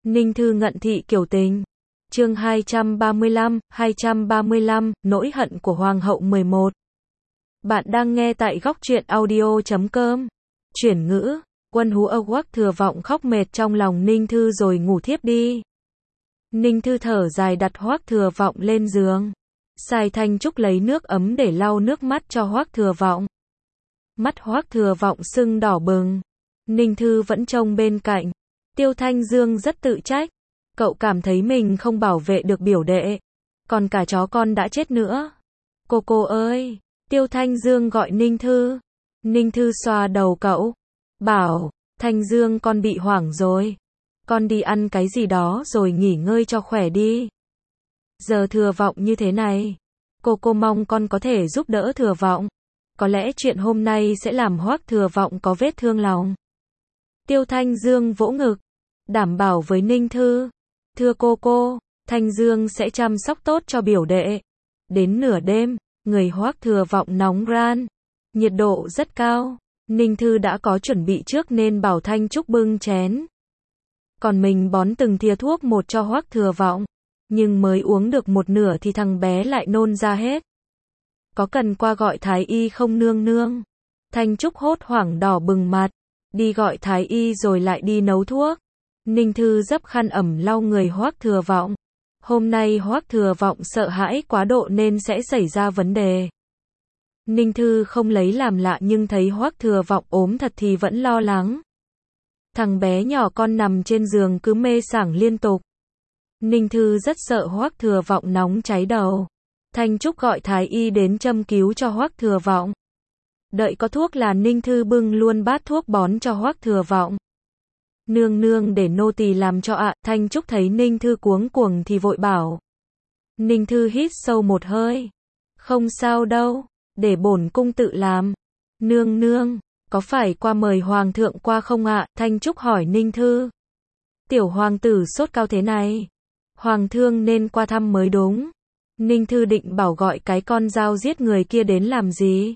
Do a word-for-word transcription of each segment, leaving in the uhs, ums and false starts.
Ninh Thư ngận thị kiểu tình. Chương hai trăm ba mươi lăm, hai trăm ba mươi lăm, nỗi hận của Hoàng hậu mười một. Bạn đang nghe tại góc truyện audio chấm com. Chuyển ngữ, Quân Hú Âu Quắc Thừa Vọng khóc mệt trong lòng Ninh Thư rồi ngủ thiếp đi. Ninh Thư thở dài đặt Hoắc Thừa Vọng lên giường. Sai Thanh Trúc lấy nước ấm để lau nước mắt cho Hoắc Thừa Vọng. Mắt Hoắc Thừa Vọng sưng đỏ bừng. Ninh Thư vẫn trông bên cạnh. Tiêu Thanh Dương rất tự trách. Cậu cảm thấy mình không bảo vệ được biểu đệ. Còn cả chó con đã chết nữa. Cô cô ơi! Tiêu Thanh Dương gọi Ninh Thư. Ninh Thư xoa đầu cậu. Bảo, Thanh Dương con bị hoảng rồi. Con đi ăn cái gì đó rồi nghỉ ngơi cho khỏe đi. Giờ Thừa Vọng như thế này. Cô cô mong con có thể giúp đỡ Thừa Vọng. Có lẽ chuyện hôm nay sẽ làm Hoắc Thừa Vọng có vết thương lòng. Tiêu Thanh Dương vỗ ngực. Đảm bảo với Ninh Thư. Thưa cô cô, Thanh Dương sẽ chăm sóc tốt cho biểu đệ. Đến nửa đêm, người Hoắc Thừa Vọng nóng ran. Nhiệt độ rất cao. Ninh Thư đã có chuẩn bị trước nên bảo Thanh Trúc bưng chén. Còn mình bón từng thìa thuốc một cho Hoắc Thừa Vọng. Nhưng mới uống được một nửa thì thằng bé lại nôn ra hết. Có cần qua gọi Thái Y không nương nương? Thanh Trúc hốt hoảng đỏ bừng mặt. Đi gọi Thái Y rồi lại đi nấu thuốc. Ninh Thư dấp khăn ẩm lau người Hoắc Thừa Vọng. Hôm nay Hoắc Thừa Vọng sợ hãi quá độ nên sẽ xảy ra vấn đề. Ninh Thư không lấy làm lạ nhưng thấy Hoắc Thừa Vọng ốm thật thì vẫn lo lắng. Thằng bé nhỏ con nằm trên giường cứ mê sảng liên tục. Ninh Thư rất sợ Hoắc Thừa Vọng nóng cháy đầu. Thanh Trúc gọi Thái Y đến châm cứu cho Hoắc Thừa Vọng. Đợi có thuốc là Ninh Thư bưng luôn bát thuốc bón cho Hoắc Thừa Vọng. Nương nương để nô tỳ làm cho ạ. Thanh Trúc thấy Ninh Thư cuống cuồng thì vội bảo. Ninh Thư hít sâu một hơi. Không sao đâu, để bổn cung tự làm. Nương nương, có phải qua mời hoàng thượng qua không ạ? Thanh Trúc hỏi Ninh Thư. Tiểu hoàng tử sốt cao thế này, hoàng thương nên qua thăm mới đúng. Ninh Thư định bảo gọi cái con dao giết người kia đến làm gì.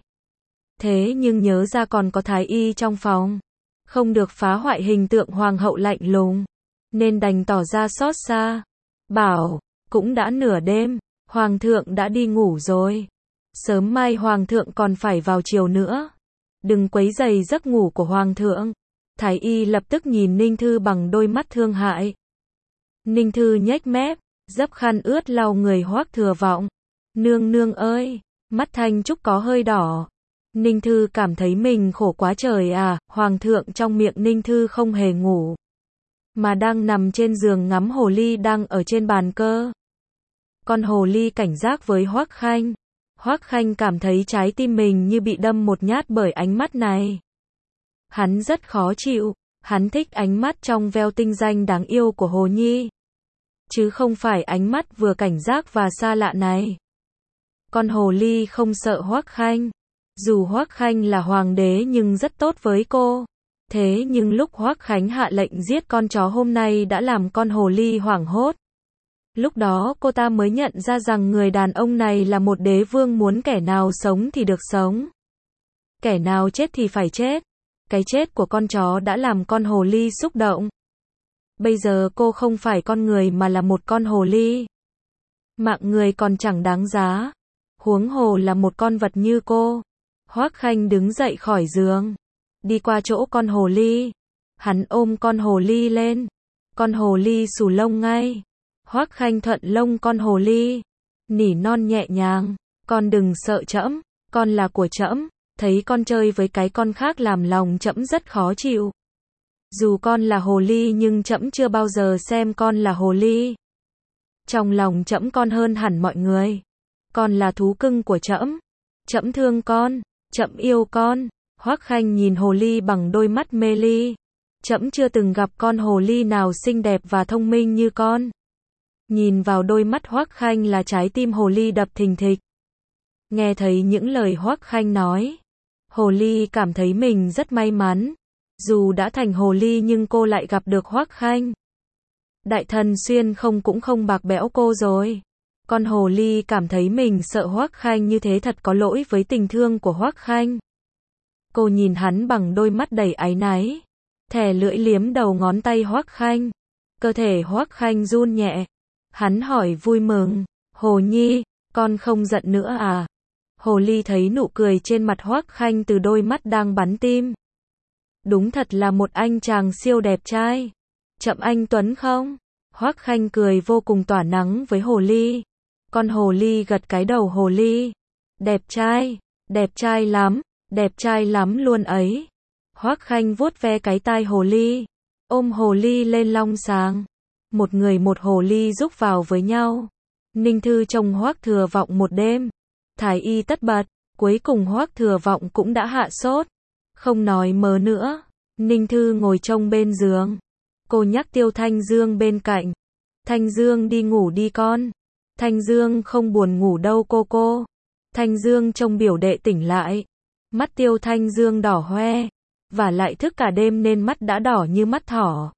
Thế nhưng nhớ ra còn có Thái Y trong phòng. Không được phá hoại hình tượng hoàng hậu lạnh lùng. Nên đành tỏ ra xót xa. Bảo, cũng đã nửa đêm, hoàng thượng đã đi ngủ rồi. Sớm mai hoàng thượng còn phải vào chiều nữa. Đừng quấy rầy giấc ngủ của hoàng thượng. Thái Y lập tức nhìn Ninh Thư bằng đôi mắt thương hại. Ninh Thư nhếch mép, dấp khăn ướt lau người Hoắc Thừa Vọng. Nương nương ơi, mắt Thanh Trúc có hơi đỏ. Ninh Thư cảm thấy mình khổ quá trời à, hoàng thượng trong miệng Ninh Thư không hề ngủ. Mà đang nằm trên giường ngắm hồ ly đang ở trên bàn cơ. Con hồ ly cảnh giác với Hoắc Khanh. Hoắc Khanh cảm thấy trái tim mình như bị đâm một nhát bởi ánh mắt này. Hắn rất khó chịu, hắn thích ánh mắt trong veo tinh danh đáng yêu của Hồ Nhi. Chứ không phải ánh mắt vừa cảnh giác và xa lạ này. Con hồ ly không sợ Hoắc Khanh. Dù Hoắc Khanh là hoàng đế nhưng rất tốt với cô. Thế nhưng lúc Hoắc Khánh hạ lệnh giết con chó hôm nay đã làm con hồ ly hoảng hốt. Lúc đó cô ta mới nhận ra rằng người đàn ông này là một đế vương muốn kẻ nào sống thì được sống. Kẻ nào chết thì phải chết. Cái chết của con chó đã làm con hồ ly xúc động. Bây giờ cô không phải con người mà là một con hồ ly. Mạng người còn chẳng đáng giá. Huống hồ là một con vật như cô. Hoắc Khanh đứng dậy khỏi giường. Đi qua chỗ con hồ ly. Hắn ôm con hồ ly lên. Con hồ ly xù lông ngay. Hoắc Khanh thuận lông con hồ ly. Nỉ non nhẹ nhàng. Con đừng sợ trẫm, con là của trẫm. Thấy con chơi với cái con khác làm lòng trẫm rất khó chịu. Dù con là hồ ly nhưng trẫm chưa bao giờ xem con là hồ ly. Trong lòng trẫm con hơn hẳn mọi người. Con là thú cưng của trẫm. Trẫm thương con, trẫm yêu con. Hoắc Khanh nhìn hồ ly bằng đôi mắt mê ly. Trẫm chưa từng gặp con hồ ly nào xinh đẹp và thông minh như con. Nhìn vào đôi mắt Hoắc Khanh là trái tim hồ ly đập thình thịch. Nghe thấy những lời Hoắc Khanh nói, hồ ly cảm thấy mình rất may mắn. Dù đã thành hồ ly nhưng cô lại gặp được Hoắc Khanh. Đại thần xuyên không cũng không bạc bẽo cô rồi. Con hồ ly cảm thấy mình sợ Hoắc Khanh như thế thật có lỗi với tình thương của Hoắc Khanh. Cô nhìn hắn bằng đôi mắt đầy áy náy. Thè lưỡi liếm đầu ngón tay Hoắc Khanh. Cơ thể Hoắc Khanh run nhẹ. Hắn hỏi vui mừng, Hồ Nhi, con không giận nữa à? Hồ Ly thấy nụ cười trên mặt Hoắc Khanh từ đôi mắt đang bắn tim. Đúng thật là một anh chàng siêu đẹp trai. Chậm anh Tuấn không? Hoắc Khanh cười vô cùng tỏa nắng với Hồ Ly. Con Hồ Ly gật cái đầu Hồ Ly. Đẹp trai, đẹp trai lắm, đẹp trai lắm luôn ấy. Hoắc Khanh vuốt ve cái tai Hồ Ly, ôm Hồ Ly lên long sàng. Một người một Hồ Ly rúc vào với nhau. Ninh Thư trông Hoắc Thừa Vọng một đêm. Thái y tất bật, cuối cùng Hoắc Thừa Vọng cũng đã hạ sốt. Không nói mớ nữa, Ninh Thư ngồi trông bên giường. Cô nhắc Tiêu Thanh Dương bên cạnh. Thanh Dương đi ngủ đi con. Thanh Dương không buồn ngủ đâu cô cô. Thanh Dương trông biểu đệ tỉnh lại. Mắt Tiêu Thanh Dương đỏ hoe. Và lại thức cả đêm nên mắt đã đỏ như mắt thỏ.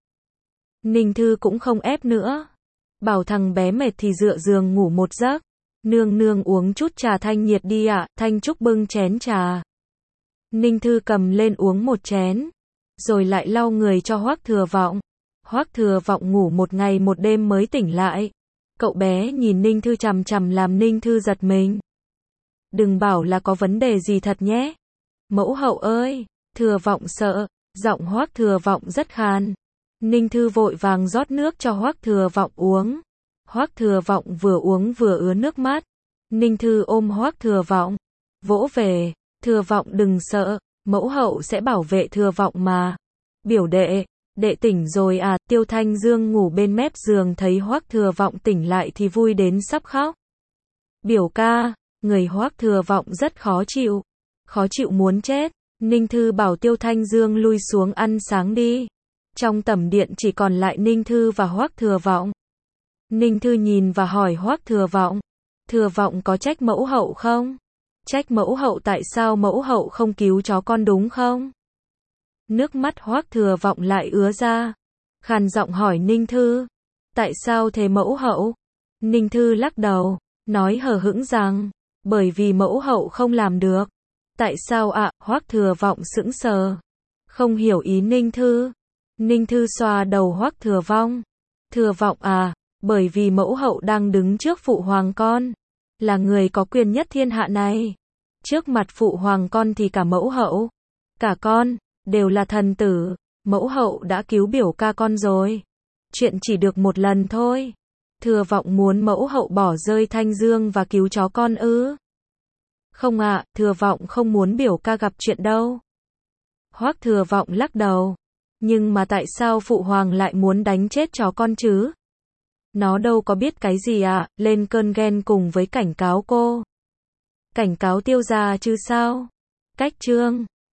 Ninh Thư cũng không ép nữa. Bảo thằng bé mệt thì dựa giường ngủ một giấc. Nương nương uống chút trà thanh nhiệt đi ạ. À. Thanh Trúc bưng chén trà. Ninh Thư cầm lên uống một chén. Rồi lại lau người cho Hoắc Thừa Vọng. Hoắc Thừa Vọng ngủ một ngày một đêm mới tỉnh lại. Cậu bé nhìn Ninh Thư chằm chằm làm Ninh Thư giật mình. Đừng bảo là có vấn đề gì thật nhé. Mẫu hậu ơi, Thừa Vọng sợ. Giọng Hoắc Thừa Vọng rất khàn. Ninh Thư vội vàng rót nước cho Hoắc Thừa Vọng uống. Hoắc Thừa Vọng vừa uống vừa ứa nước mắt. Ninh Thư ôm Hoắc Thừa Vọng, vỗ về. Thừa Vọng đừng sợ, mẫu hậu sẽ bảo vệ Thừa Vọng mà. Biểu đệ, đệ tỉnh rồi à? Tiêu Thanh Dương ngủ bên mép giường thấy Hoắc Thừa Vọng tỉnh lại thì vui đến sắp khóc. Biểu ca, người Hoắc Thừa Vọng rất khó chịu. Khó chịu muốn chết. Ninh Thư bảo Tiêu Thanh Dương lui xuống ăn sáng đi. Trong tẩm điện chỉ còn lại Ninh Thư và Hoắc Thừa Vọng. Ninh Thư nhìn và hỏi Hoắc Thừa Vọng. Thừa Vọng có trách mẫu hậu không? Trách mẫu hậu tại sao mẫu hậu không cứu chó con đúng không? Nước mắt Hoắc Thừa Vọng lại ứa ra. Khàn giọng hỏi Ninh Thư. Tại sao thế mẫu hậu? Ninh Thư lắc đầu, nói hờ hững rằng, bởi vì mẫu hậu không làm được. Tại sao ạ? À? Hoắc Thừa Vọng sững sờ. Không hiểu ý Ninh Thư. Ninh Thư xoa đầu Hoắc Thừa Vọng. Thừa Vọng à, bởi vì mẫu hậu đang đứng trước phụ hoàng con. Là người có quyền nhất thiên hạ này. Trước mặt phụ hoàng con thì cả mẫu hậu, cả con, đều là thần tử. Mẫu hậu đã cứu biểu ca con rồi. Chuyện chỉ được một lần thôi. Thừa Vọng muốn mẫu hậu bỏ rơi Thanh Dương và cứu chó con ư? Không ạ, à, Thừa Vọng không muốn biểu ca gặp chuyện đâu. Hoắc Thừa Vọng lắc đầu. Nhưng mà tại sao phụ hoàng lại muốn đánh chết chó con chứ? Nó đâu có biết cái gì ạ, à, lên cơn ghen cùng với cảnh cáo cô. Cảnh cáo Tiêu gia chứ sao? Cách chương